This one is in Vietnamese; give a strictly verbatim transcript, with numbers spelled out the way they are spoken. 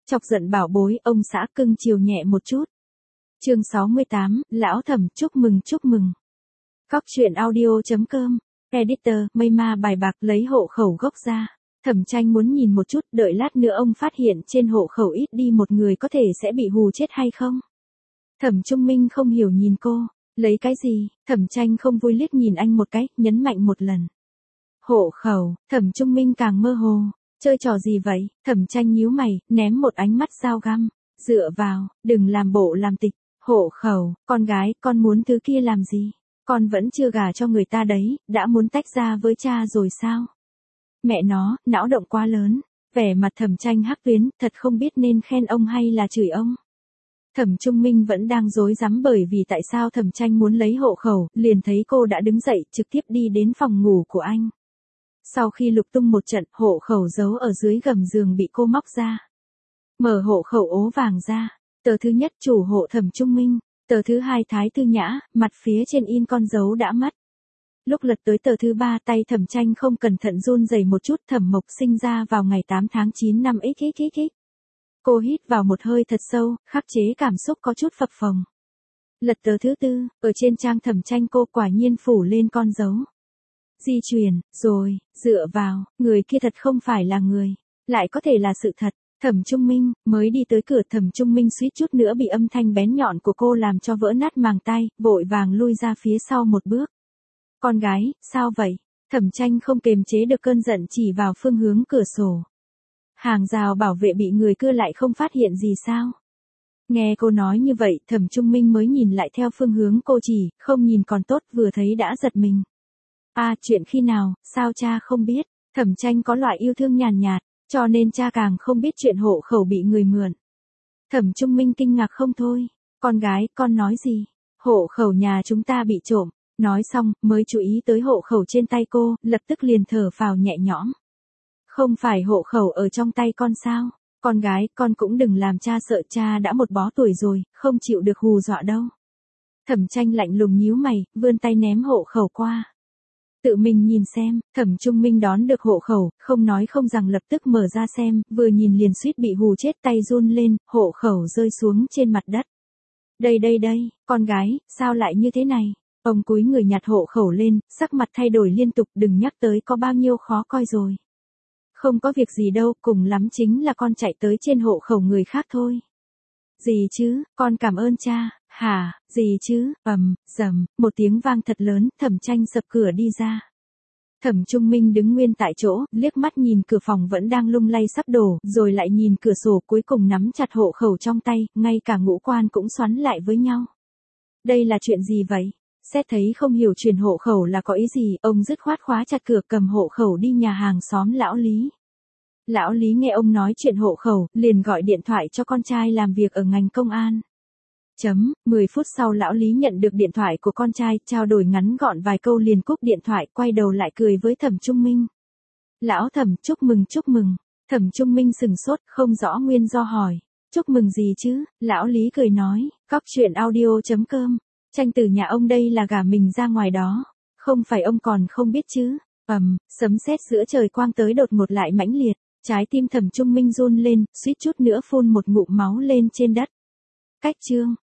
Chọc giận bảo bối, ông xã cưng chiều nhẹ một chút. Chương sáu mươi tám, lão Thẩm chúc mừng chúc mừng. Cóc truyện audio chấm com. Editor, mây ma bài bạc lấy hộ khẩu gốc ra. Thẩm Tranh muốn nhìn một chút, đợi lát nữa ông phát hiện trên hộ khẩu ít đi một người có thể sẽ bị hù chết hay không. Thẩm Trung Minh không hiểu nhìn cô, lấy cái gì, Thẩm Tranh không vui liếc nhìn anh một cái, nhấn mạnh một lần. Hộ khẩu, Thẩm Trung Minh càng mơ hồ, chơi trò gì vậy, Thẩm Tranh nhíu mày, ném một ánh mắt dao găm, dựa vào, đừng làm bộ làm tịch, hộ khẩu, con gái, con muốn thứ kia làm gì, con vẫn chưa gả cho người ta đấy, đã muốn tách ra với cha rồi sao? Mẹ nó, não động quá lớn, vẻ mặt Thẩm Tranh hắc tuyến, thật không biết nên khen ông hay là chửi ông. Thẩm Trung Minh vẫn đang rối rắm bởi vì tại sao Thẩm Tranh muốn lấy hộ khẩu, liền thấy cô đã đứng dậy, trực tiếp đi đến phòng ngủ của anh. Sau khi lục tung một trận, hộ khẩu giấu ở dưới gầm giường bị cô móc ra. Mở hộ khẩu ố vàng ra, tờ thứ nhất chủ hộ Thẩm Trung Minh, tờ thứ hai Thái Thư Nhã, mặt phía trên in con dấu đã mất. Lúc lật tới tờ thứ ba tay Thẩm Tranh không cẩn thận run rẩy một chút. Thẩm Mộc sinh ra vào ngày tám tháng chín năm xxxx. Cô hít vào một hơi thật sâu, khắc chế cảm xúc có chút phập phồng. Lật tờ thứ tư, ở trên trang Thẩm Tranh cô quả nhiên phủ lên con dấu. Di truyền, rồi, dựa vào, người kia thật không phải là người, lại có thể là sự thật. Thẩm Trung Minh, mới đi tới cửa Thẩm Trung Minh suýt chút nữa bị âm thanh bén nhọn của cô làm cho vỡ nát màng tai, vội vàng lui ra phía sau một bước. Con gái, sao vậy? Thẩm Tranh không kềm chế được cơn giận chỉ vào phương hướng cửa sổ. Hàng rào bảo vệ bị người cưa lại không phát hiện gì sao? Nghe cô nói như vậy, Thẩm Trung Minh mới nhìn lại theo phương hướng cô chỉ, không nhìn còn tốt, vừa thấy đã giật mình. À, chuyện khi nào, sao cha không biết? Thẩm Tranh có loại yêu thương nhàn nhạt, cho nên cha càng không biết chuyện hộ khẩu bị người mượn. Thẩm Trung Minh kinh ngạc không thôi. Con gái, con nói gì? Hộ khẩu nhà chúng ta bị trộm. Nói xong, mới chú ý tới hộ khẩu trên tay cô, lập tức liền thở phào nhẹ nhõm. Không phải hộ khẩu ở trong tay con sao? Con gái, con cũng đừng làm cha sợ, cha đã một bó tuổi rồi, không chịu được hù dọa đâu. Thẩm Tranh lạnh lùng nhíu mày, vươn tay ném hộ khẩu qua. Tự mình nhìn xem, Thẩm Trung Minh đón được hộ khẩu, không nói không rằng lập tức mở ra xem, vừa nhìn liền suýt bị hù chết, tay run lên, hộ khẩu rơi xuống trên mặt đất. Đây đây đây, con gái, sao lại như thế này? Ông cúi người nhặt hộ khẩu lên, sắc mặt thay đổi liên tục, đừng nhắc tới có bao nhiêu khó coi rồi. Không có việc gì đâu, cùng lắm chính là con chạy tới trên hộ khẩu người khác thôi. Gì chứ, con cảm ơn cha, hả, gì chứ, ầm, dầm, một tiếng vang thật lớn, Thẩm Tranh sập cửa đi ra. Thẩm Trung Minh đứng nguyên tại chỗ, liếc mắt nhìn cửa phòng vẫn đang lung lay sắp đổ, rồi lại nhìn cửa sổ, cuối cùng nắm chặt hộ khẩu trong tay, ngay cả ngũ quan cũng xoắn lại với nhau. Đây là chuyện gì vậy? Xét thấy không hiểu chuyển hộ khẩu là có ý gì, ông dứt khoát khóa chặt cửa cầm hộ khẩu đi nhà hàng xóm lão Lý. Lão Lý nghe ông nói chuyện hộ khẩu, liền gọi điện thoại cho con trai làm việc ở ngành công an. Chấm, mười phút sau lão Lý nhận được điện thoại của con trai, trao đổi ngắn gọn vài câu liền cúp điện thoại, quay đầu lại cười với Thẩm Trung Minh. Lão Thẩm, chúc mừng chúc mừng. Thẩm Trung Minh sừng sốt, không rõ nguyên do hỏi. Chúc mừng gì chứ? Lão Lý cười nói, cóc truyện audio chấm com. Tranh từ nhà ông đây là gả mình ra ngoài đó. Không phải ông còn không biết chứ. Ầm, sấm sét giữa trời quang tới đột ngột lại mãnh liệt. Trái tim Thẩm Trung Minh run lên, suýt chút nữa phun một ngụm máu lên trên đất. Cách chương.